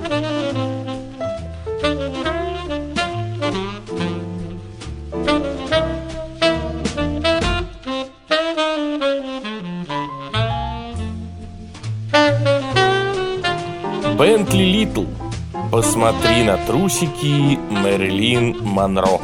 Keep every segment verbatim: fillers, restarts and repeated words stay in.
Бентли Литл. Посмотри на трусики Мэрилин Монро.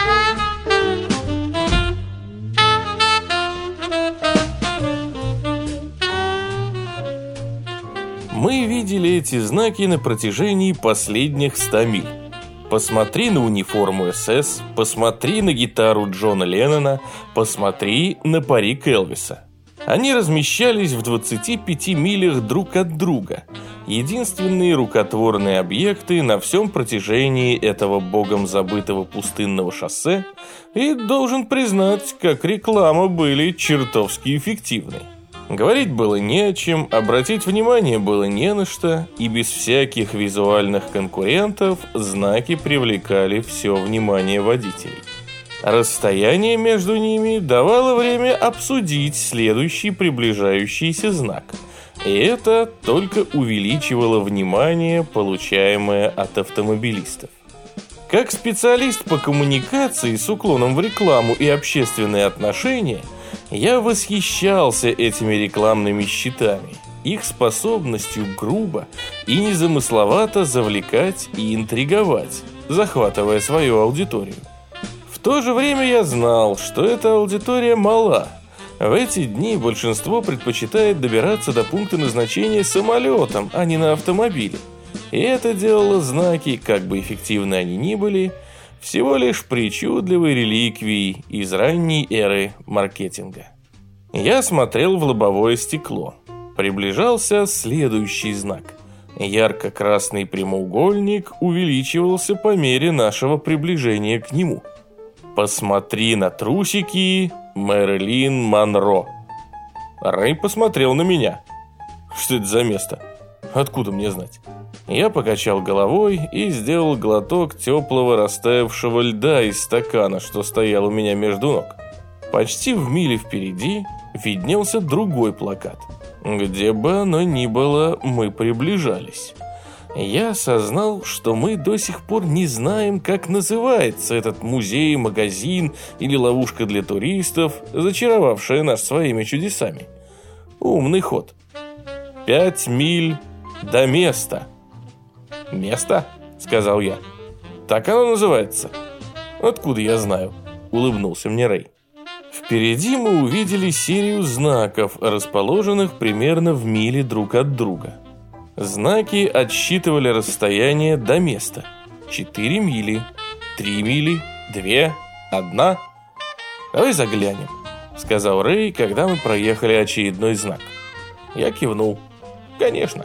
Мы видели эти знаки на протяжении последних ста миль. Посмотри на униформу эс эс, посмотри на гитару Джона Леннона, посмотри на парик Элвиса. Они размещались в двадцати пяти милях друг от друга. Единственные рукотворные объекты на всем протяжении этого богом забытого пустынного шоссе, и, должен признать, как реклама были чертовски эффективны. Говорить было не о чем, обратить внимание было не на что, и без всяких визуальных конкурентов знаки привлекали все внимание водителей. Расстояние между ними давало время обсудить следующий приближающийся знак, и это только увеличивало внимание, получаемое от автомобилистов. Как специалист по коммуникации с уклоном в рекламу и общественные отношения, я восхищался этими рекламными щитами, их способностью грубо и незамысловато завлекать и интриговать, захватывая свою аудиторию. В то же время я знал, что эта аудитория мала. В эти дни большинство предпочитает добираться до пункта назначения самолетом, а не на автомобиле. И это делало знаки, как бы эффективны они ни были, всего лишь причудливой реликвией из ранней эры маркетинга. Я смотрел в лобовое стекло. Приближался следующий знак. Ярко-красный прямоугольник увеличивался по мере нашего приближения к нему. Посмотри на трусики Мэрилин Монро. Рэй посмотрел на меня. Что это за место? Откуда мне знать? Я покачал головой и сделал глоток теплого растаявшего льда из стакана, что стоял у меня между ног. Почти в миле впереди виднелся другой плакат. Где бы оно ни было, мы приближались. Я осознал, что мы до сих пор не знаем, как называется этот музей, магазин или ловушка для туристов, зачаровавшая нас своими чудесами. Умный ход. Пять миль до места. «Место?» — сказал я. «Так оно называется». «Откуда я знаю?» — улыбнулся мне Рэй. Впереди мы увидели серию знаков, расположенных примерно в миле друг от друга. Знаки отсчитывали расстояние до места. Четыре мили, три мили, две, одна. «Давай заглянем», — сказал Рэй, когда мы проехали очередной знак. Я кивнул. «Конечно».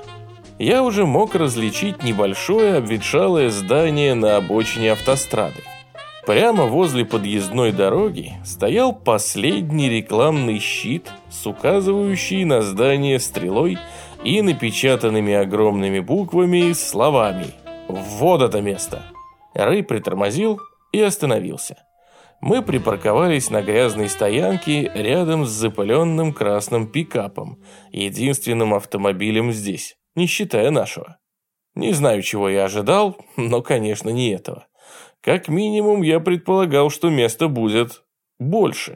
Я уже мог различить небольшое обветшалое здание на обочине автострады. Прямо возле подъездной дороги стоял последний рекламный щит с указывающий на здание стрелой и напечатанными огромными буквами словами «Вот это место!». Рэй притормозил и остановился. Мы припарковались на грязной стоянке рядом с запыленным красным пикапом, единственным автомобилем здесь, не считая нашего. Не знаю, чего я ожидал, но, конечно, не этого. Как минимум, я предполагал, что места будет больше.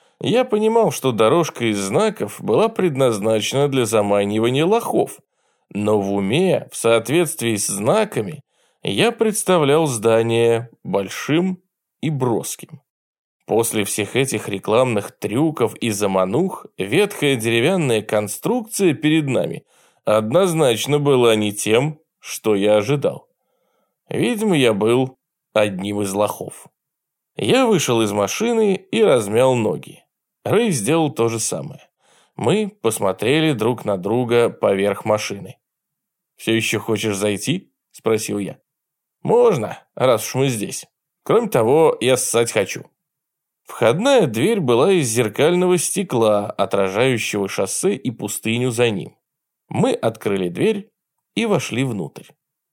Я понимал, что дорожка из знаков была предназначена для заманивания лохов, но в уме, в соответствии с знаками, я представлял здание большим и броским. После всех этих рекламных трюков и заманух, ветхая деревянная конструкция перед нами однозначно была не тем, что я ожидал. Видимо, я был одним из лохов. Я вышел из машины и размял ноги. Рэй сделал то же самое. Мы посмотрели друг на друга поверх машины. «Все еще хочешь зайти?» – спросил я. «Можно, раз уж мы здесь. Кроме того, я ссать хочу». Входная дверь была из зеркального стекла, отражающего шоссе и пустыню за ним. Мы открыли дверь и вошли внутрь.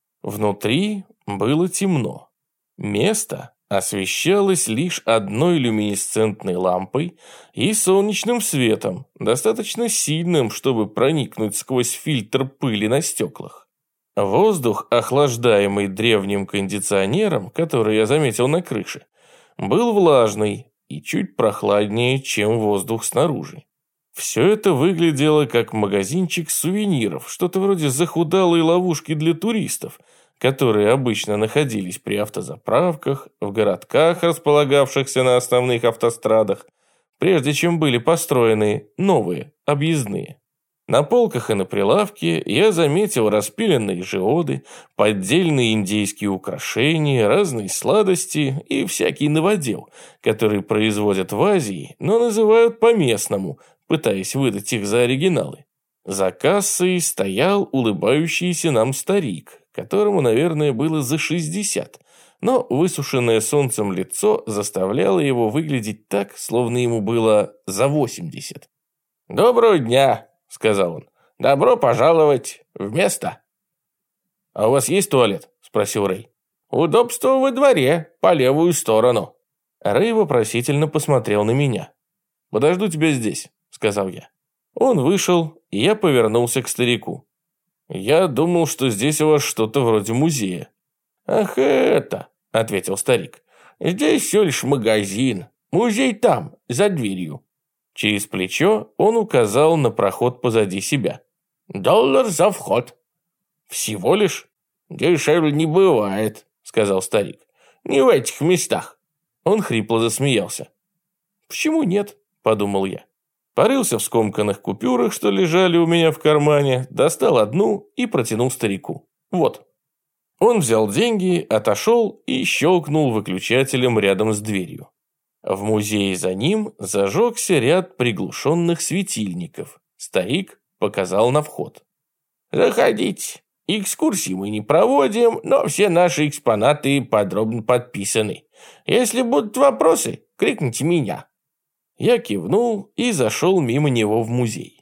Внутри было темно. Место освещалось лишь одной люминесцентной лампой и солнечным светом, достаточно сильным, чтобы проникнуть сквозь фильтр пыли на стеклах. Воздух, охлаждаемый древним кондиционером, который я заметил на крыше, был влажный и чуть прохладнее, чем воздух снаружи. Все это выглядело как магазинчик сувениров, что-то вроде захудалой ловушки для туристов, которые обычно находились при автозаправках, в городках, располагавшихся на основных автострадах, прежде чем были построены новые, объездные. На полках и на прилавке я заметил распиленные жиоды, поддельные индейские украшения, разные сладости и всякий новодел, который производят в Азии, но называют по-местному, пытаясь выдать их за оригиналы. За кассой стоял улыбающийся нам старик, которому, наверное, было за шестьдесят, но высушенное солнцем лицо заставляло его выглядеть так, словно ему было за восемьдесят. «Доброго дня!» — сказал он. «Добро пожаловать в место!» «А у вас есть туалет?» — спросил Рэй. «Удобство во дворе, по левую сторону». Рэй вопросительно посмотрел на меня. «Подожду тебя здесь», — сказал я. Он вышел, и я повернулся к старику. «Я думал, что здесь у вас что-то вроде музея». «Ах, это!» — ответил старик. «Здесь всего лишь магазин. Музей там, за дверью». Через плечо он указал на проход позади себя. «Доллар за вход». «Всего лишь?» «Дешевле не бывает», — сказал старик. «Не в этих местах». Он хрипло засмеялся. «Почему нет?» — подумал я. Порылся в скомканных купюрах, что лежали у меня в кармане, достал одну и протянул старику. «Вот». Он взял деньги, отошел и щелкнул выключателем рядом с дверью. В музее за ним зажегся ряд приглушенных светильников. Старик показал на вход. «Заходите. Экскурсии мы не проводим, но все наши экспонаты подробно подписаны. Если будут вопросы, крикните меня». Я кивнул и зашел мимо него в музей.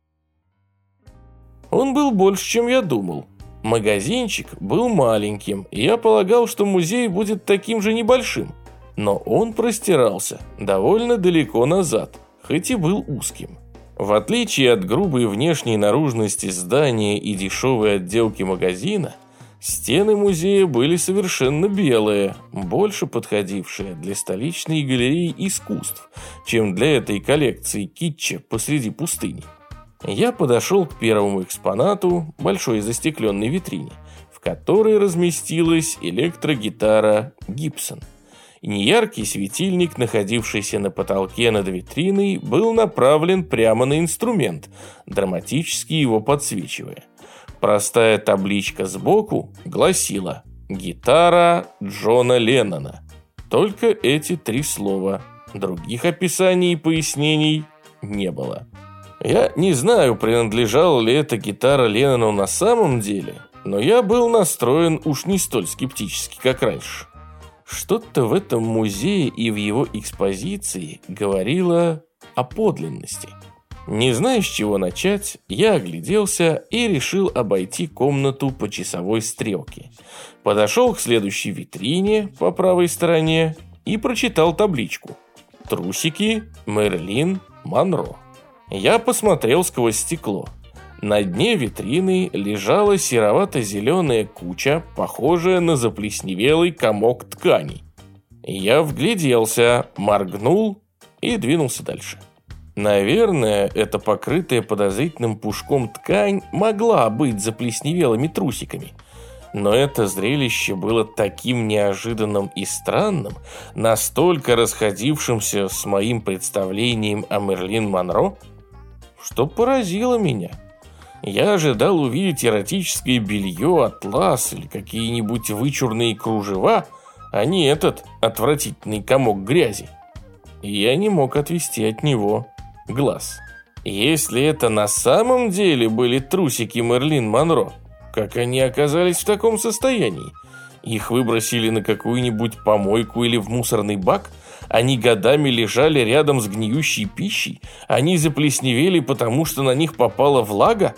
Он был больше, чем я думал. Магазинчик был маленьким, и я полагал, что музей будет таким же небольшим. Но он простирался довольно далеко назад, хоть и был узким. В отличие от грубой внешней наружности здания и дешевой отделки магазина, стены музея были совершенно белые, больше подходившие для столичной галереи искусств, чем для этой коллекции китча посреди пустыни. Я подошел к первому экспонату, большой застекленной витрине, в которой разместилась электрогитара Гибсон. Неяркий светильник, находившийся на потолке над витриной, был направлен прямо на инструмент, драматически его подсвечивая. Простая табличка сбоку гласила «Гитара Джона Леннона». Только эти три слова. Других описаний и пояснений не было. Я не знаю, принадлежала ли эта гитара Леннону на самом деле, но я был настроен уж не столь скептически, как раньше. Что-то в этом музее и в его экспозиции говорило о подлинности. Не зная, с чего начать, я огляделся и решил обойти комнату по часовой стрелке. Подошел к следующей витрине по правой стороне и прочитал табличку. «Трусики Мэрилин Монро». Я посмотрел сквозь стекло. На дне витрины лежала серовато-зеленая куча, похожая на заплесневелый комок ткани. Я вгляделся, моргнул и двинулся дальше. Наверное, эта покрытая подозрительным пушком ткань могла быть заплесневелыми трусиками. Но это зрелище было таким неожиданным и странным, настолько расходившимся с моим представлением о Мэрилин Монро, что поразило меня. Я ожидал увидеть эротическое белье, атлас или какие-нибудь вычурные кружева, а не этот отвратительный комок грязи. И я не мог отвести от него глаз. Если это на самом деле были трусики Мэрилин Монро, как они оказались в таком состоянии? Их выбросили на какую-нибудь помойку или в мусорный бак? Они годами лежали рядом с гниющей пищей? Они заплесневели, потому что на них попала влага?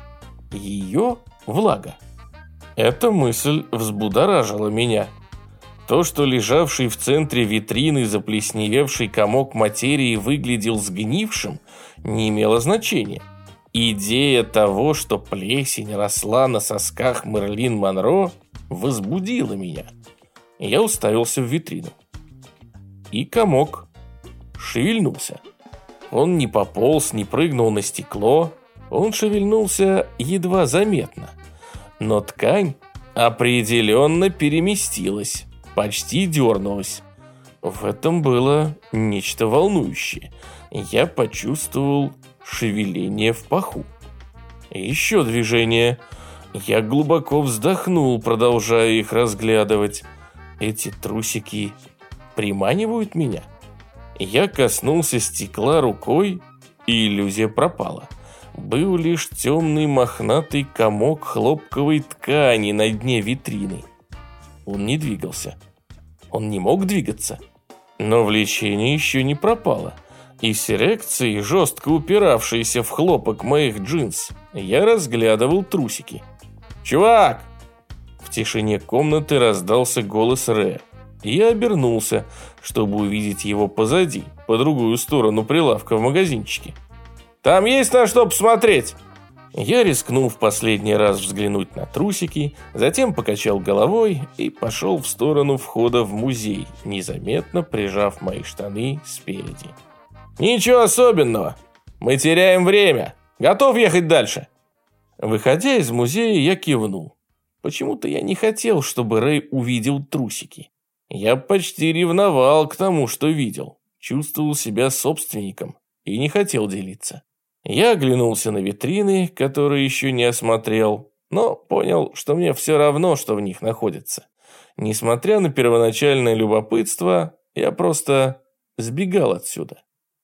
Ее влага. Эта мысль взбудоражила меня. То, что лежавший в центре витрины заплесневевший комок материи выглядел сгнившим, не имело значения. Идея того, что плесень росла на сосках Мэрилин Монро, возбудила меня. Я уставился в витрину. И комок шевельнулся. Он не пополз, не прыгнул на стекло. Он шевельнулся едва заметно. Но ткань определенно переместилась, почти дернулась. В этом было нечто волнующее. Я почувствовал шевеление в паху. Еще движение. Я глубоко вздохнул, продолжая их разглядывать. Эти трусики приманивают меня. Я коснулся стекла рукой, и иллюзия пропала. Был лишь темный мохнатый комок хлопковой ткани на дне витрины. Он не двигался. Он не мог двигаться. Но влечение еще не пропало. И с эрекцией, жестко упиравшейся в хлопок моих джинс, я разглядывал трусики. «Чувак!» В тишине комнаты раздался голос Рэя. Я обернулся, чтобы увидеть его позади, по другую сторону прилавка в магазинчике. «Там есть на что посмотреть!» Я рискнул в последний раз взглянуть на трусики, затем покачал головой и пошел в сторону входа в музей, незаметно прижав мои штаны спереди. «Ничего особенного. Мы теряем время. Готов ехать дальше?» Выходя из музея, я кивнул. Почему-то я не хотел, чтобы Рэй увидел трусики. Я почти ревновал к тому, что видел. Чувствовал себя собственником и не хотел делиться. Я оглянулся на витрины, которые еще не осмотрел, но понял, что мне все равно, что в них находится. Несмотря на первоначальное любопытство, я просто сбегал отсюда.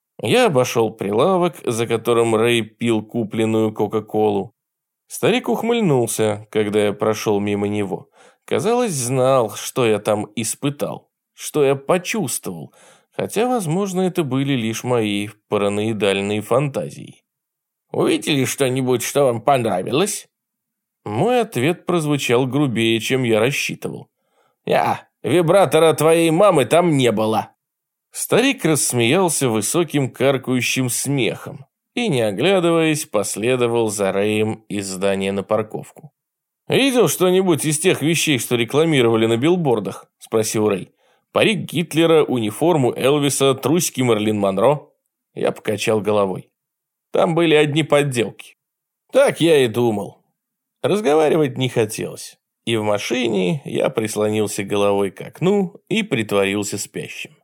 Я обошел прилавок, за которым Рэй пил купленную Кока-Колу. Старик ухмыльнулся, когда я прошел мимо него. Казалось, знал, что я там испытал, что я почувствовал, хотя, возможно, это были лишь мои параноидальные фантазии. «Увидели что-нибудь, что вам понравилось?» Мой ответ прозвучал грубее, чем я рассчитывал. «Я, вибратора твоей мамы там не было!» Старик рассмеялся высоким каркающим смехом и, не оглядываясь, последовал за Рэем из здания на парковку. «Видел что-нибудь из тех вещей, что рекламировали на билбордах?» – спросил Рэй. «Парик Гитлера, униформу Элвиса, трусики Мэрилин Монро?» Я покачал головой. Там были одни подделки. Так я и думал. Разговаривать не хотелось. И в машине я прислонился головой к окну и притворился спящим.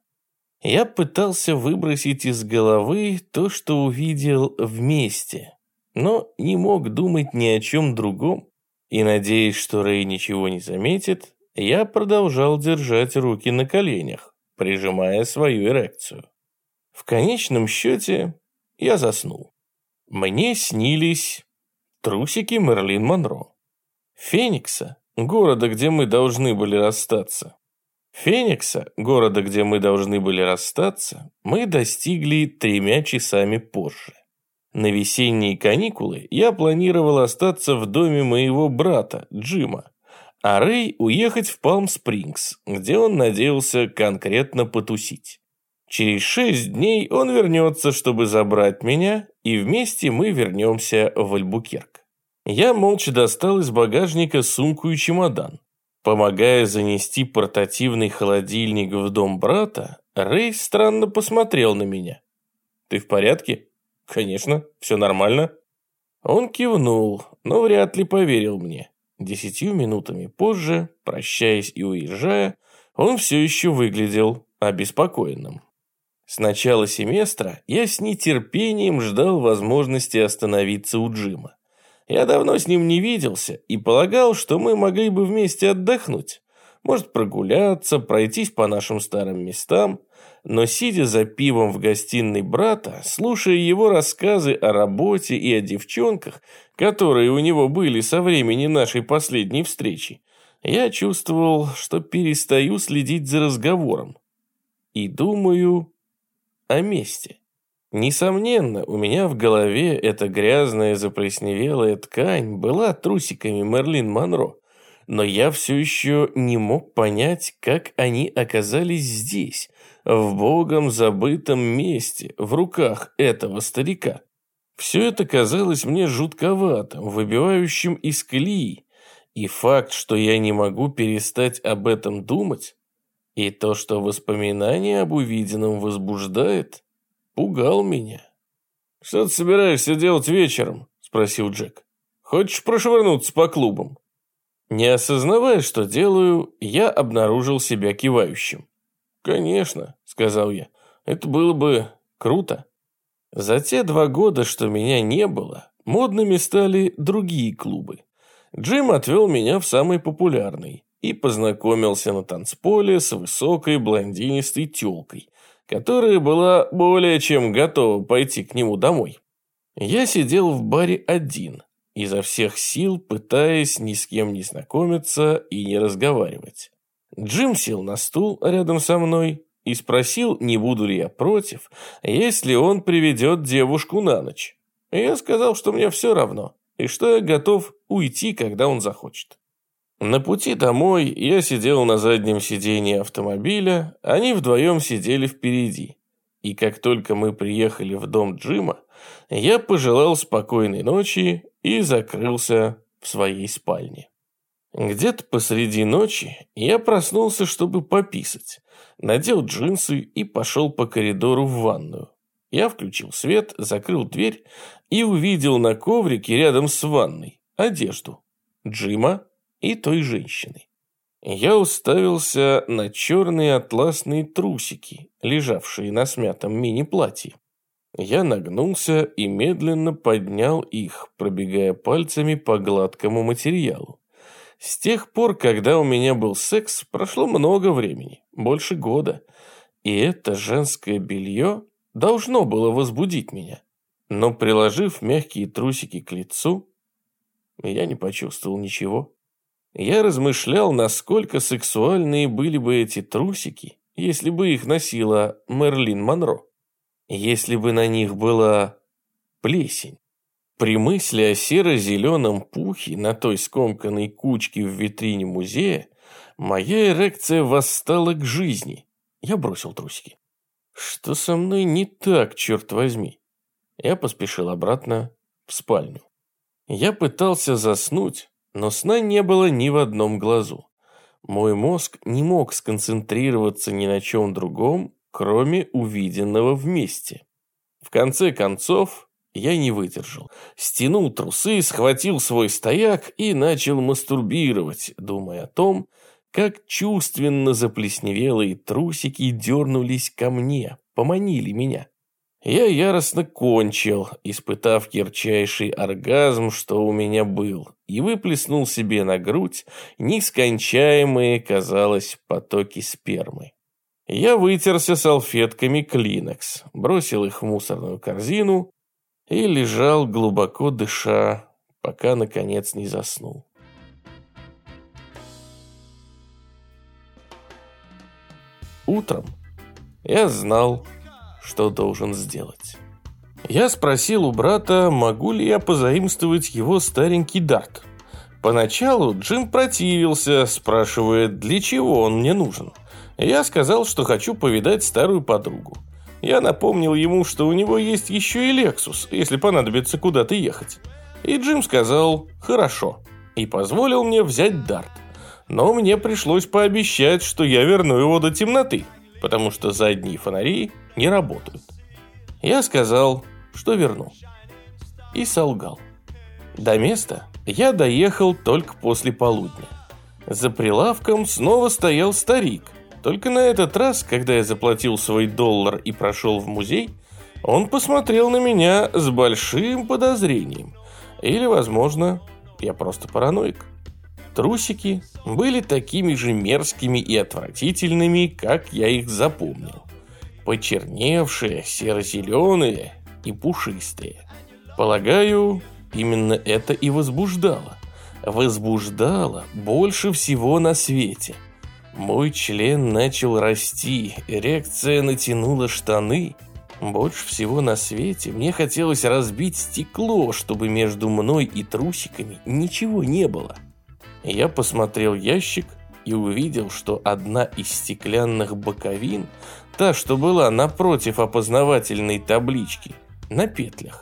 Я пытался выбросить из головы то, что увидел вместе, но не мог думать ни о чем другом. И, надеясь, что Рэй ничего не заметит, я продолжал держать руки на коленях, прижимая свою эрекцию. В конечном счете я заснул. Мне снились трусики Мэрилин Монро. Феникса, города, где мы должны были расстаться. Феникса, города, где мы должны были расстаться, мы достигли тремя часами позже. На весенние каникулы я планировал остаться в доме моего брата, Джима, а Рэй уехать в Палм-Спрингс, где он надеялся конкретно потусить. Через шесть дней он вернется, чтобы забрать меня, и вместе мы вернемся в Альбукерк. Я молча достал из багажника сумку и чемодан. Помогая занести портативный холодильник в дом брата, Рэй странно посмотрел на меня. «Ты в порядке?» «Конечно, все нормально». Он кивнул, но вряд ли поверил мне. Десятью минутами позже, прощаясь и уезжая, он все еще выглядел обеспокоенным. С начала семестра я с нетерпением ждал возможности остановиться у Джима. Я давно с ним не виделся и полагал, что мы могли бы вместе отдохнуть. Может, прогуляться, пройтись по нашим старым местам. Но сидя за пивом в гостиной брата, слушая его рассказы о работе и о девчонках, которые у него были со времени нашей последней встречи, я чувствовал, что перестаю следить за разговором. И думаю о месте. Несомненно, у меня в голове эта грязная заплесневелая ткань была трусиками Мэрилин Монро, но я все еще не мог понять, как они оказались здесь, в богом забытом месте, в руках этого старика. Все это казалось мне жутковатым, выбивающим из колеи. И факт, что я не могу перестать об этом думать, и то, что воспоминание об увиденном возбуждает, пугал меня. «Что ты собираешься делать вечером?» – спросил Джек. «Хочешь прошвырнуться по клубам?» Не осознавая, что делаю, я обнаружил себя кивающим. «Конечно», – сказал я, – «это было бы круто». За те два года, что меня не было, модными стали другие клубы. Джим отвел меня в самый популярный и познакомился на танцполе с высокой блондинистой тёлкой, которая была более чем готова пойти к нему домой. Я сидел в баре один, изо всех сил пытаясь ни с кем не знакомиться и не разговаривать. Джим сел на стул рядом со мной и спросил, не буду ли я против, если он приведет девушку на ночь. Я сказал, что мне все равно, и что я готов уйти, когда он захочет. На пути домой я сидел на заднем сиденье автомобиля, они вдвоем сидели впереди. И как только мы приехали в дом Джима, я пожелал спокойной ночи и закрылся в своей спальне. Где-то посреди ночи я проснулся, чтобы пописать, надел джинсы и пошел по коридору в ванную. Я включил свет, закрыл дверь и увидел на коврике рядом с ванной одежду Джима и той женщины. Я уставился на черные атласные трусики, лежавшие на смятом мини-платье. Я нагнулся и медленно поднял их, пробегая пальцами по гладкому материалу. С тех пор, когда у меня был секс, прошло много времени, больше года, и это женское белье должно было возбудить меня. Но, приложив мягкие трусики к лицу, я не почувствовал ничего. Я размышлял, насколько сексуальные были бы эти трусики, если бы их носила Мерлин Монро. Если бы на них была плесень. При мысли о серо-зеленом пухе на той скомканной кучке в витрине музея моя эрекция восстала к жизни. Я бросил трусики. Что со мной не так, черт возьми? Я поспешил обратно в спальню. Я пытался заснуть, но сна не было ни в одном глазу. Мой мозг не мог сконцентрироваться ни на чем другом, кроме увиденного вместе. В конце концов, я не выдержал. Стянул трусы, схватил свой стояк и начал мастурбировать, думая о том, как чувственно заплесневелые трусики дернулись ко мне, поманили меня. Я яростно кончил, испытав ярчайший оргазм, что у меня был, и выплеснул себе на грудь нескончаемые, казалось, потоки спермы. Я вытерся салфетками Клинекс, бросил их в мусорную корзину и лежал, глубоко дыша, пока, наконец, не заснул. Утром я знал, что должен сделать. Я спросил у брата, могу ли я позаимствовать его старенький дарт. Поначалу Джим противился, спрашивая, для чего он мне нужен. Я сказал, что хочу повидать старую подругу. Я напомнил ему, что у него есть еще и Лексус, если понадобится куда-то ехать. И Джим сказал «хорошо» и позволил мне взять дарт. Но мне пришлось пообещать, что я верну его до темноты, потому что задние фонари не работают. Я сказал, что верну. И солгал. До места я доехал только после полудня. За прилавком снова стоял старик. Только на этот раз, когда я заплатил свой доллар и прошел в музей, он посмотрел на меня с большим подозрением. Или, возможно, я просто параноик. Трусики были такими же мерзкими и отвратительными, как я их запомнил. Почерневшие, серо-зеленые и пушистые. Полагаю, именно это и возбуждало. Возбуждало больше всего на свете. Мой член начал расти, эрекция натянула штаны. Больше всего на свете мне хотелось разбить стекло, чтобы между мной и трусиками ничего не было. Я посмотрел ящик и увидел, что одна из стеклянных боковин, та, что была напротив опознавательной таблички, на петлях,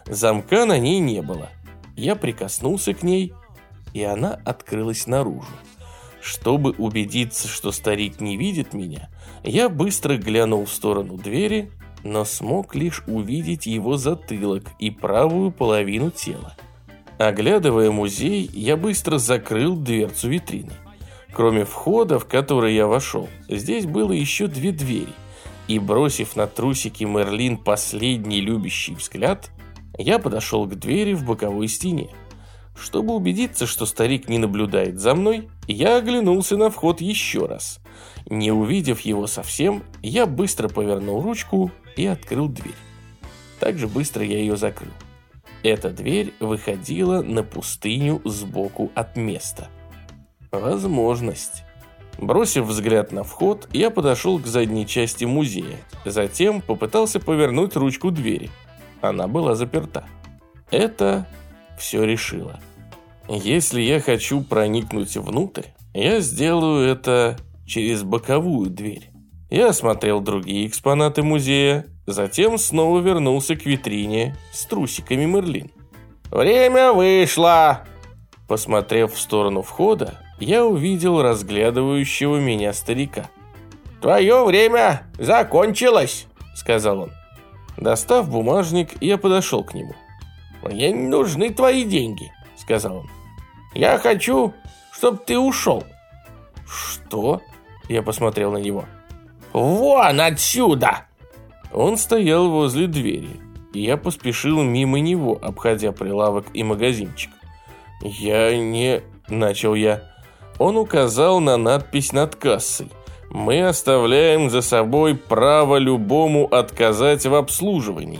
Замка на ней не было. Я прикоснулся к ней, и она открылась наружу. Чтобы убедиться, что старик не видит меня, я быстро глянул в сторону двери, но смог лишь увидеть его затылок и правую половину тела. Оглядывая музей, я быстро закрыл дверцу витрины. Кроме входа, в который я вошел, здесь было еще две двери, и, бросив на трусики Мерлин последний любящий взгляд, я подошел к двери в боковой стене. Чтобы убедиться, что старик не наблюдает за мной, я оглянулся на вход еще раз. Не увидев его совсем, я быстро повернул ручку и открыл дверь. Так же быстро я ее закрыл. Эта дверь выходила на пустыню сбоку от места. Возможность. Бросив взгляд на вход, я подошел к задней части музея. Затем попытался повернуть ручку двери. Она была заперта. Это все решило. Если я хочу проникнуть внутрь, я сделаю это через боковую дверь. Я осмотрел другие экспонаты музея, затем снова вернулся к витрине с трусиками Мерлин. «Время вышло!» Посмотрев в сторону входа, я увидел разглядывающего меня старика. «Твое время закончилось!» — сказал он. Достав бумажник, я подошел к нему. «Мне не нужны твои деньги», — сказал он. «Я хочу, чтобы ты ушел». «Что?» — я посмотрел на него. «Вон отсюда!» Он стоял возле двери, и я поспешил мимо него, обходя прилавок и магазинчик. «Я не...» — начал я. Он указал на надпись над кассой. «Мы оставляем за собой право любому отказать в обслуживании».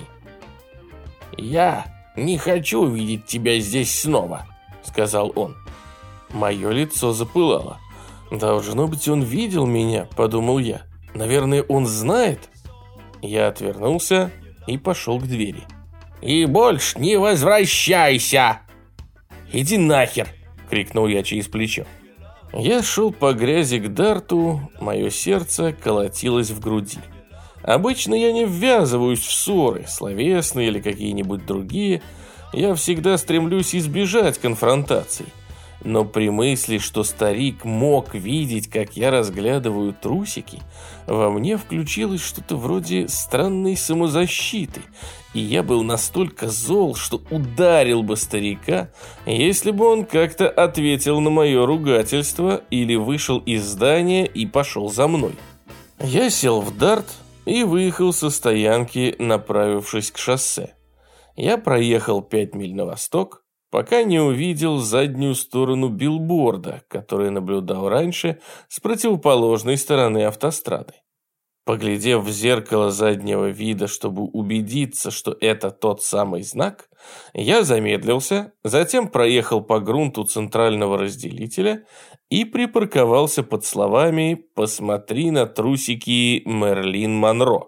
«Я не хочу видеть тебя здесь снова», — сказал он. Мое лицо запылало. «Должно быть, он видел меня», — подумал я. «Наверное, он знает». Я отвернулся и пошел к двери. «И больше не возвращайся!» «Иди нахер!» — крикнул я через плечо. Я шел по грязи к Дарту, мое сердце колотилось в груди. Обычно я не ввязываюсь в ссоры, словесные или какие-нибудь другие. Я всегда стремлюсь избежать конфронтаций. Но при мысли, что старик мог видеть, как я разглядываю трусики, во мне включилось что-то вроде странной самозащиты, и я был настолько зол, что ударил бы старика, если бы он как-то ответил на мое ругательство или вышел из здания и пошел за мной. Я сел в Дарт и выехал со стоянки, направившись к шоссе. Я проехал пять миль на восток, пока не увидел заднюю сторону билборда, который наблюдал раньше с противоположной стороны автострады. Поглядев в зеркало заднего вида, чтобы убедиться, что это тот самый знак, я замедлился, затем проехал по грунту центрального разделителя и припарковался под словами «Посмотри на трусики Мерлин Монро».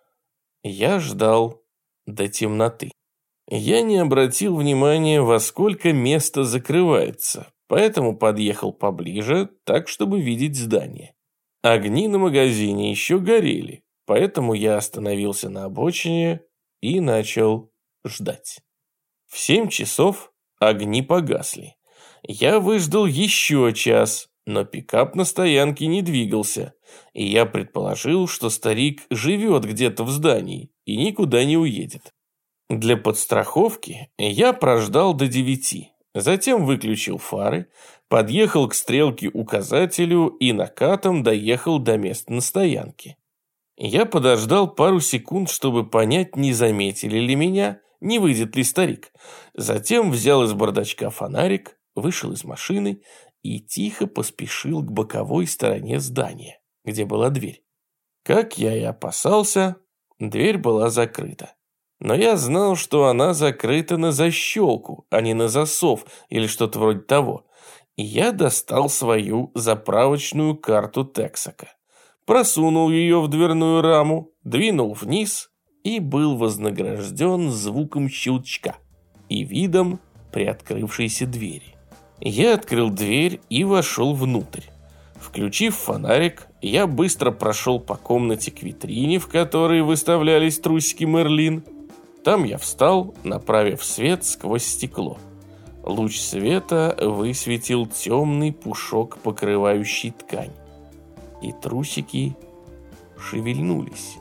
Я ждал до темноты. Я не обратил внимания, во сколько место закрывается, поэтому подъехал поближе, так, чтобы видеть здание. Огни на магазине еще горели, поэтому я остановился на обочине и начал ждать. В семь часов огни погасли. Я выждал еще час, но пикап на стоянке не двигался, и я предположил, что старик живет где-то в здании и никуда не уедет. Для подстраховки я прождал до девяти, затем выключил фары, подъехал к стрелке-указателю и накатом доехал до места на стоянке. Я подождал пару секунд, чтобы понять, не заметили ли меня, не выйдет ли старик. Затем взял из бардачка фонарик, вышел из машины и тихо поспешил к боковой стороне здания, где была дверь. Как я и опасался, дверь была закрыта. Но я знал, что она закрыта на защелку, а не на засов или что-то вроде того. И я достал свою заправочную карту Тексака, просунул ее в дверную раму, двинул вниз и был вознагражден звуком щелчка и видом приоткрывшейся двери. Я открыл дверь и вошел внутрь. Включив фонарик, я быстро прошел по комнате к витрине, в которой выставлялись трусики Мерлин. Там я встал, направив свет сквозь стекло. Луч света высветил темный пушок, покрывающий ткань. И трусики шевельнулись.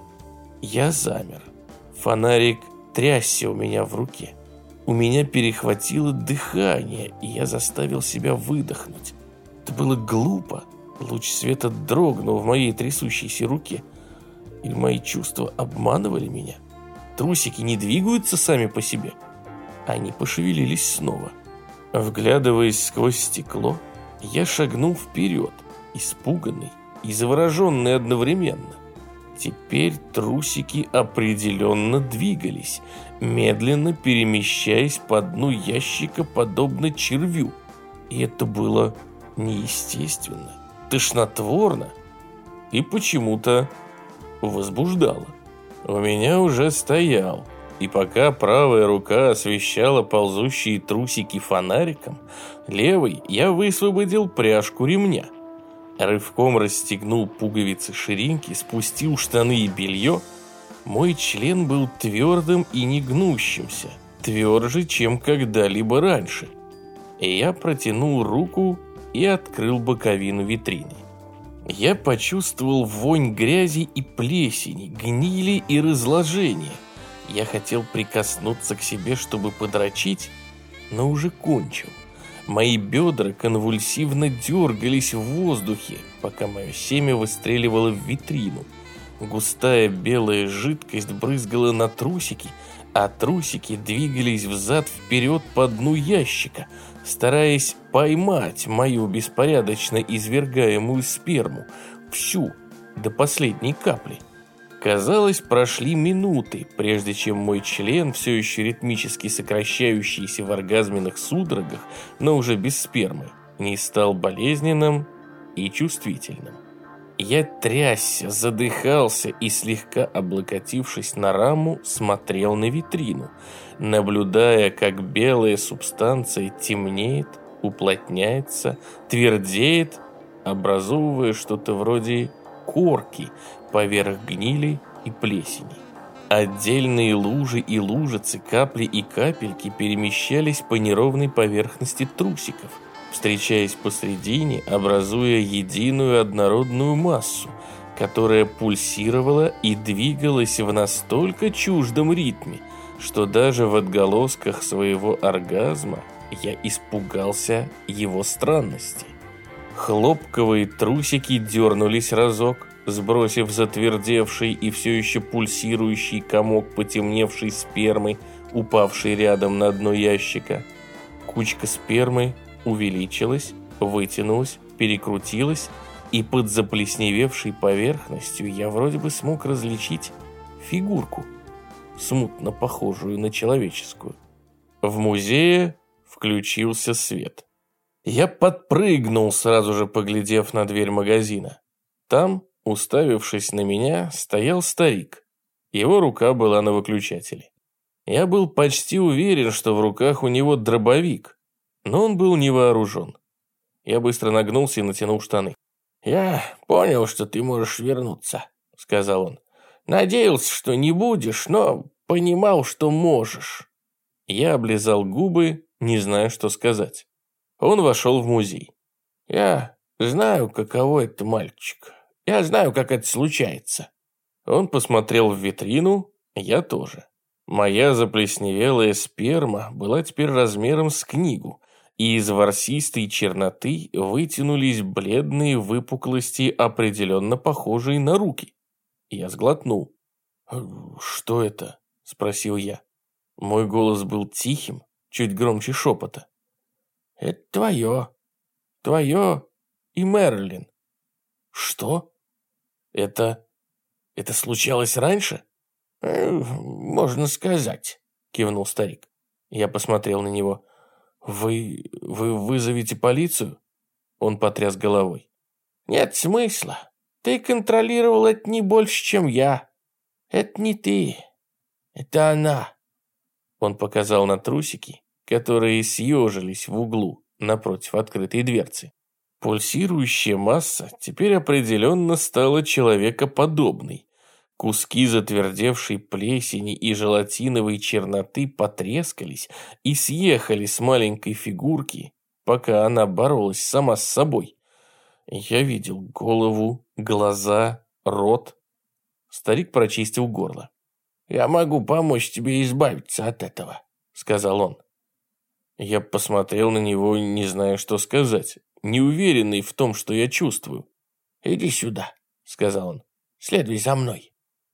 Я замер. Фонарик трясся у меня в руке. У меня перехватило дыхание, и я заставил себя выдохнуть. Это было глупо. Луч света дрогнул в моей трясущейся руке. Или мои чувства обманывали меня? Трусики не двигаются сами по себе. Они пошевелились снова. Вглядываясь сквозь стекло, я шагнул вперед, испуганный и завороженный одновременно. Теперь трусики определенно двигались, медленно перемещаясь по дну ящика, подобно червю. И это было неестественно, тошнотворно и почему-то возбуждало. У меня уже стоял, и пока правая рука освещала ползущие трусики фонариком, левой я высвободил пряжку ремня. Рывком расстегнул пуговицы ширинки, спустил штаны и белье. Мой член был твердым и не гнущимся, тверже, чем когда-либо раньше. И я протянул руку и открыл боковину витрины. Я почувствовал вонь грязи и плесени, гнили и разложения. Я хотел прикоснуться к себе, чтобы подрочить, но уже кончил. Мои бедра конвульсивно дергались в воздухе, пока мое семя выстреливало в витрину. Густая белая жидкость брызгала на трусики, а трусики двигались взад-вперед по дну ящика, стараясь поймать мою беспорядочно извергаемую сперму, всю, до последней капли. Казалось, прошли минуты, прежде чем мой член, все еще ритмически сокращающийся в оргазменных судорогах, но уже без спермы, не стал болезненным и чувствительным. Я трясся, задыхался и, слегка облокотившись на раму, смотрел на витрину, наблюдая, как белая субстанция темнеет, уплотняется, твердеет, образовывая что-то вроде корки поверх гнили и плесени. Отдельные лужи и лужицы, капли и капельки перемещались по неровной поверхности трусиков, встречаясь посредине, образуя единую однородную массу, которая пульсировала и двигалась в настолько чуждом ритме, что даже в отголосках своего оргазма я испугался его странности. Хлопковые трусики дернулись разок, сбросив затвердевший и все еще пульсирующий комок потемневшей спермы, упавший рядом на дно ящика. Кучка спермы увеличилась, вытянулась, перекрутилась, и под заплесневевшей поверхностью я вроде бы смог различить фигурку, смутно похожую на человеческую. В музее включился свет. Я подпрыгнул, сразу же поглядев на дверь магазина. Там, уставившись на меня, стоял старик. Его рука была на выключателе. Я был почти уверен, что в руках у него дробовик, но он был не вооружен. Я быстро нагнулся и натянул штаны. «Я понял, что ты можешь вернуться», — сказал он. «Надеялся, что не будешь, но понимал, что можешь». Я облизал губы, не зная, что сказать. Он вошел в музей. «Я знаю, каково это, мальчик. Я знаю, как это случается». Он посмотрел в витрину, я тоже. Моя заплесневелая сперма была теперь размером с книгу, и из ворсистой черноты вытянулись бледные выпуклости, определенно похожие на руки. Я сглотнул. «Что это?» – спросил я. Мой голос был тихим, чуть громче шепота. «Это твое. Твое и Мерлин». «Что? Это... это случалось раньше?» «Можно сказать», — кивнул старик. Я посмотрел на него. «Вы... вы вызовете полицию?» Он потряс головой. «Нет смысла. Ты контролировал это не больше, чем я. Это не ты. Это она». Он показал на трусики, которые съежились в углу напротив открытой дверцы. Пульсирующая масса теперь определенно стала человекоподобной. Куски затвердевшей плесени и желатиновой черноты потрескались и съехали с маленькой фигурки, пока она боролась сама с собой. Я видел голову, глаза, рот. Старик прочистил горло. «Я могу помочь тебе избавиться от этого», — сказал он. Я посмотрел на него, не зная, что сказать, неуверенный в том, что я чувствую. «Иди сюда», — сказал он. «Следуй за мной».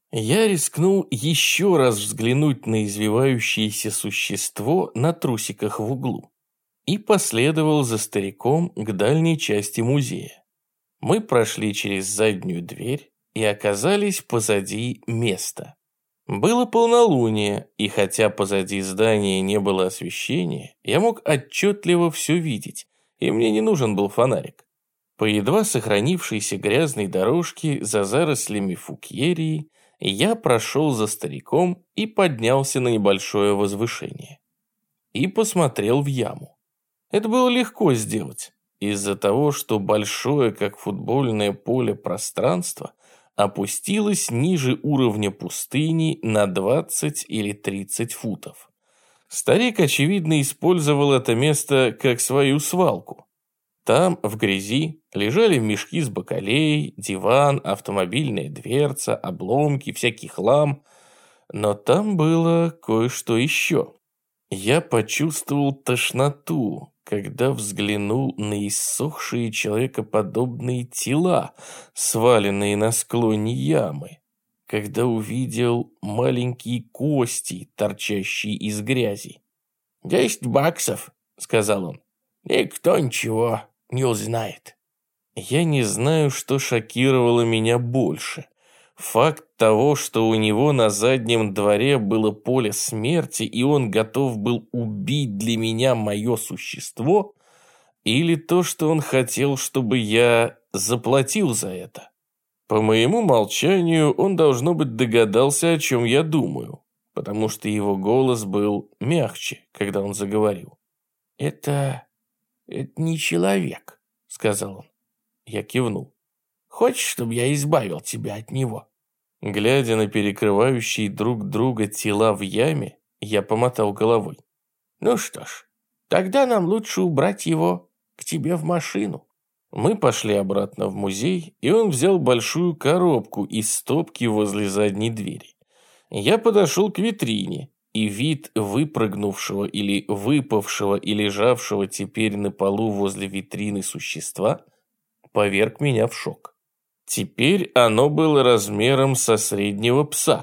Я рискнул еще раз взглянуть на извивающееся существо на трусиках в углу и последовал за стариком к дальней части музея. Мы прошли через заднюю дверь и оказались позади места. Было полнолуние, и хотя позади здания не было освещения, я мог отчетливо все видеть, и мне не нужен был фонарик. По едва сохранившейся грязной дорожке за зарослями фукьерии я прошел за стариком и поднялся на небольшое возвышение. И посмотрел в яму. Это было легко сделать, из-за того, что большое, как футбольное поле, пространство опустилось ниже уровня пустыни на двадцать или тридцать футов. Старик, очевидно, использовал это место как свою свалку. Там, в грязи, лежали мешки с бакалеей, диван, автомобильная дверца, обломки, всякий хлам. Но там было кое-что еще. Я почувствовал тошноту, когда взглянул на иссохшие человекоподобные тела, сваленные на склоне ямы, когда увидел маленькие кости, торчащие из грязи. «Десять баксов», — сказал он. «Никто ничего не узнает». Я не знаю, что шокировало меня больше. Факт того, что у него на заднем дворе было поле смерти, и он готов был убить для меня мое существо, или то, что он хотел, чтобы я заплатил за это. По моему молчанию, он, должно быть, догадался, о чем я думаю, потому что его голос был мягче, когда он заговорил. «Это... это не человек», — сказал он. Я кивнул. «Хочешь, чтобы я избавил тебя от него?» Глядя на перекрывающие друг друга тела в яме, я помотал головой. «Ну что ж, тогда нам лучше убрать его к тебе в машину». Мы пошли обратно в музей, и он взял большую коробку из стопки возле задней двери. Я подошел к витрине, и вид выпрыгнувшего или выпавшего и лежавшего теперь на полу возле витрины существа поверг меня в шок. Теперь оно было размером со среднего пса.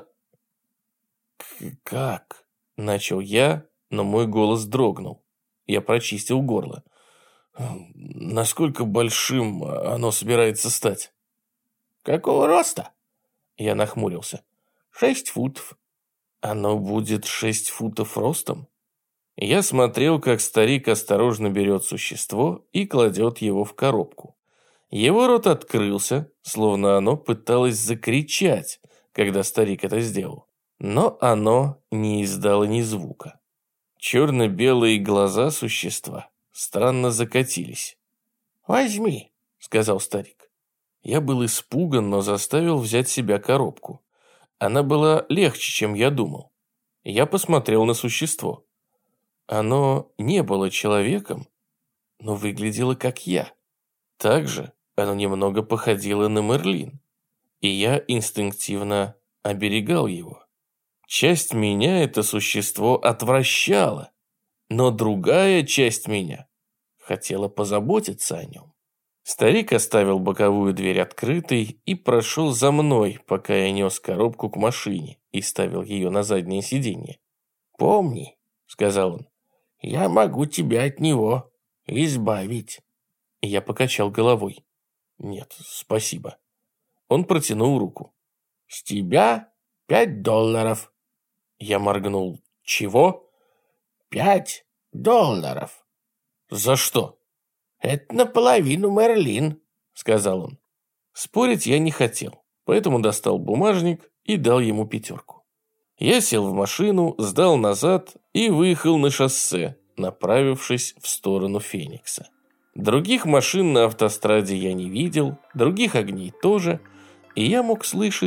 «Как?» – начал я, но мой голос дрогнул. Я прочистил горло. «Насколько большим оно собирается стать?» «Какого роста?» Я нахмурился. «Шесть футов». «Оно будет шесть футов ростом?» Я смотрел, как старик осторожно берет существо и кладет его в коробку. Его рот открылся, словно оно пыталось закричать, когда старик это сделал. Но оно не издало ни звука. Черно-белые глаза существа странно закатились. «Возьми», — сказал старик. Я был испуган, но заставил взять себя коробку. Она была легче, чем я думал. Я посмотрел на существо. Оно не было человеком, но выглядело как я. Также оно немного походило на Мерлин, и я инстинктивно оберегал его. Часть меня это существо отвращало, но другая часть меня хотела позаботиться о нем. Старик оставил боковую дверь открытой и прошел за мной, пока я нес коробку к машине и ставил ее на заднее сиденье. «Помни», — сказал он, — «я могу тебя от него избавить». Я покачал головой. «Нет, спасибо». Он протянул руку. «С тебя пять долларов». Я моргнул. «Чего?» «Пять долларов». «За что?» «Это наполовину Мерлин», — сказал он. Спорить я не хотел, поэтому достал бумажник и дал ему пятерку. Я сел в машину, сдал назад и выехал на шоссе, направившись в сторону Феникса. Других машин на автостраде я не видел, других огней тоже, и я мог слышать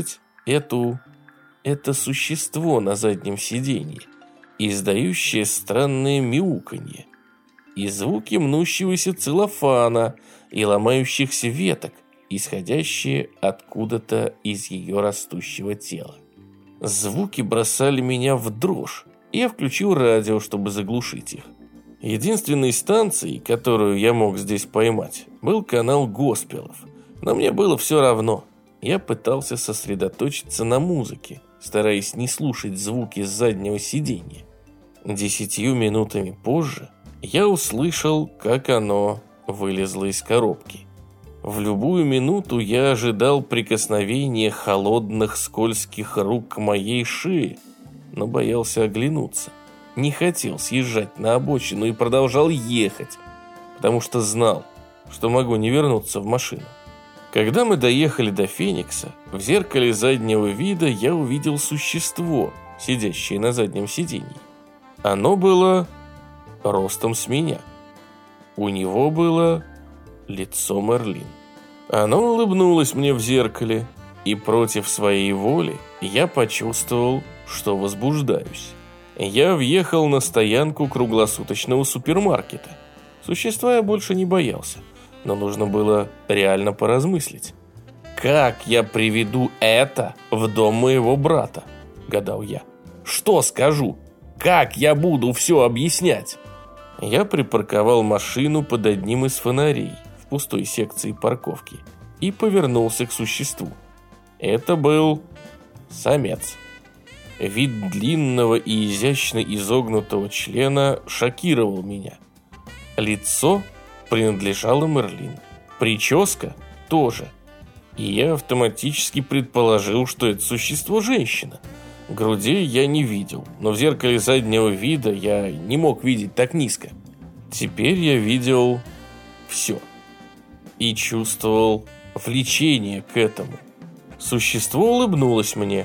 эту... это существо на заднем сиденье, издающее странное мяуканье, и звуки мнущегося целлофана и ломающихся веток, исходящие откуда-то из ее растущего тела. Звуки бросали меня в дрожь, и я включил радио, чтобы заглушить их. Единственной станцией, которую я мог здесь поймать, был канал госпелов, но мне было все равно. Я пытался сосредоточиться на музыке, стараясь не слушать звуки с заднего сиденья. Десятью минутами позже я услышал, как оно вылезло из коробки. В любую минуту я ожидал прикосновения холодных скользких рук к моей шее, но боялся оглянуться. Не хотел съезжать на обочину и продолжал ехать, потому что знал, что могу не вернуться в машину. Когда мы доехали до Феникса, в зеркале заднего вида я увидел существо, сидящее на заднем сиденье. Оно было ростом с меня. У него было лицо Мерлин. Оно улыбнулось мне в зеркале, и против своей воли я почувствовал, что возбуждаюсь. Я въехал на стоянку круглосуточного супермаркета. Существа я больше не боялся, но нужно было реально поразмыслить. «Как я приведу это в дом моего брата?» – гадал я. «Что скажу? Как я буду все объяснять?» Я припарковал машину под одним из фонарей в пустой секции парковки и повернулся к существу. Это был самец. Вид длинного и изящно изогнутого члена шокировал меня. Лицо принадлежало Мерлин. Прическа тоже. И я автоматически предположил, что это существо женщина. Грудей я не видел, но в зеркале заднего вида я не мог видеть так низко. Теперь я видел все. И чувствовал влечение к этому. Существо улыбнулось мне,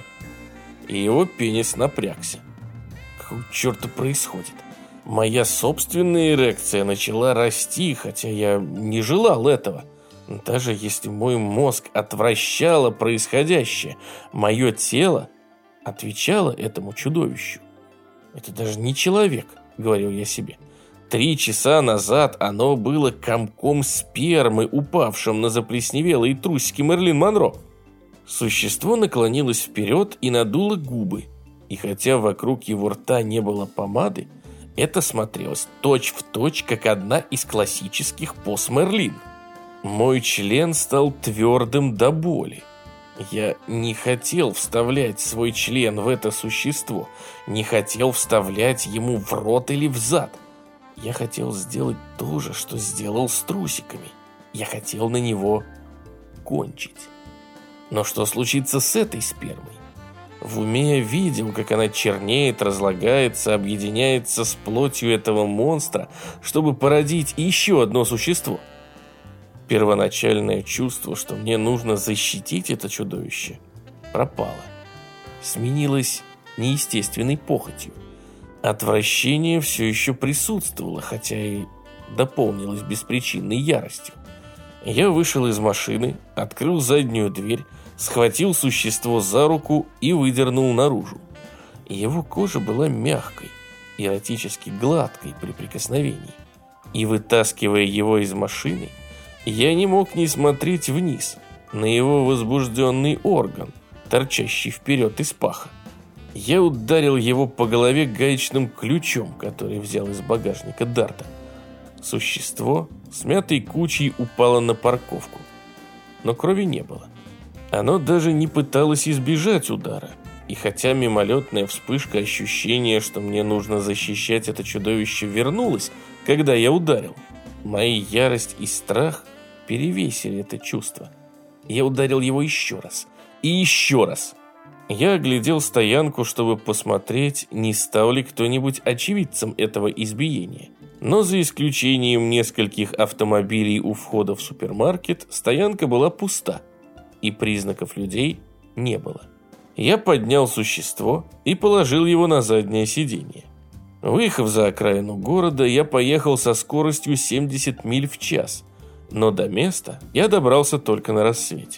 и его пенис напрягся. Какого черта происходит? Моя собственная эрекция начала расти, хотя я не желал этого. Даже если мой мозг отвращало происходящее, мое тело отвечало этому чудовищу. Это даже не человек, говорил я себе. Три часа назад оно было комком спермы, упавшим на заплесневелые трусики Мерлин Монро. Существо наклонилось вперед и надуло губы, и хотя вокруг его рта не было помады, это смотрелось точь-в-точь, как одна из классических поз Мерлин. Мой член стал твердым до боли. Я не хотел вставлять свой член в это существо, не хотел вставлять ему в рот или в зад. Я хотел сделать то же, что сделал с трусиками. Я хотел на него кончить. Но что случится с этой спермой? В уме я видел, как она чернеет, разлагается, объединяется с плотью этого монстра, чтобы породить еще одно существо. Первоначальное чувство, что мне нужно защитить это чудовище, пропало. Сменилось неестественной похотью. Отвращение все еще присутствовало, хотя и дополнилось беспричинной яростью. Я вышел из машины, открыл заднюю дверь, схватил существо за руку и выдернул наружу. Его кожа была мягкой, эротически гладкой при прикосновении. И вытаскивая его из машины, я не мог не смотреть вниз, на его возбужденный орган, торчащий вперед из паха. Я ударил его по голове гаечным ключом, который взял из багажника Дарта. Существо смятой кучей упало на парковку, но крови не было. Оно даже не пыталось избежать удара, и хотя мимолетная вспышка ощущения, что мне нужно защищать это чудовище, вернулась, когда я ударил, моя ярость и страх перевесили это чувство. Я ударил его еще раз и еще раз. Я оглядел стоянку, чтобы посмотреть, не стал ли кто-нибудь очевидцем этого избиения. Но за исключением нескольких автомобилей у входа в супермаркет, стоянка была пуста, и признаков людей не было. Я поднял существо и положил его на заднее сиденье. Выехав за окраину города, я поехал со скоростью семьдесят миль в час, но до места я добрался только на рассвете.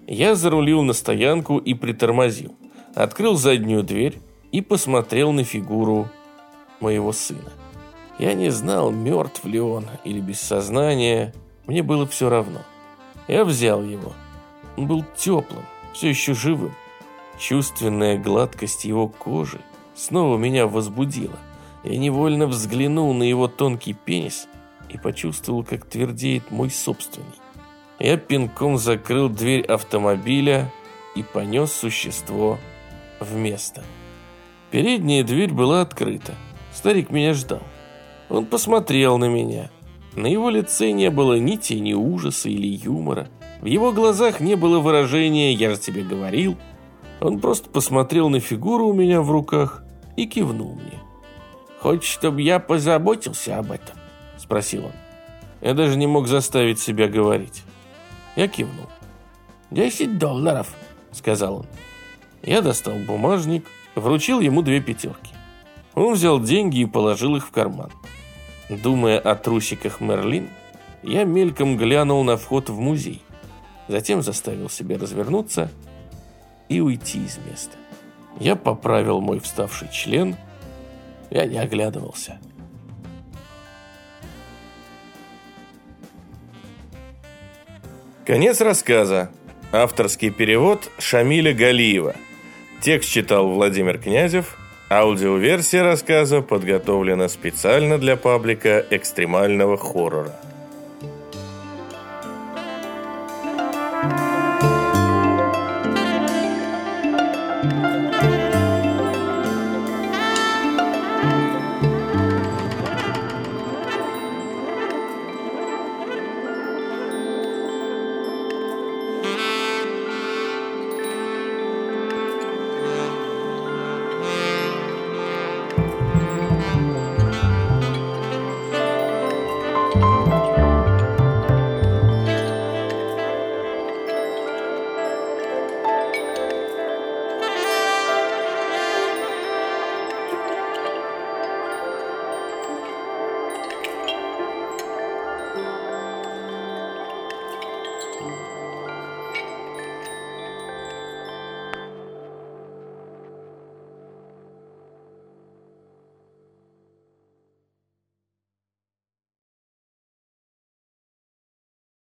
Я зарулил на стоянку и притормозил. Открыл заднюю дверь и посмотрел на фигуру моего сына. Я не знал, мертв ли он или без сознания. Мне было все равно. Я взял его. Он был теплым, все еще живым. Чувственная гладкость его кожи снова меня возбудила. Я невольно взглянул на его тонкий пенис и почувствовал, как твердеет мой собственный. Я пинком закрыл дверь автомобиля и понес существо в место. Передняя дверь была открыта. Старик меня ждал. Он посмотрел на меня. На его лице не было ни тени ужаса или юмора. В его глазах не было выражения «я же тебе говорил». Он просто посмотрел на фигуру у меня в руках и кивнул мне. «Хочешь, чтобы я позаботился об этом?» – спросил он. Я даже не мог заставить себя говорить. Я кивнул. «Десять долларов», – сказал он. Я достал бумажник, вручил ему две пятерки. Он взял деньги и положил их в карман. Думая о трусиках Мерлин, я мельком глянул на вход в музей. Затем заставил себя развернуться и уйти из места. Я поправил мой вставший член. Я не оглядывался. Конец рассказа. Авторский перевод Шамиля Галиева. Текст читал Владимир Князев. Аудиоверсия рассказа подготовлена специально для паблика экстремального хоррора.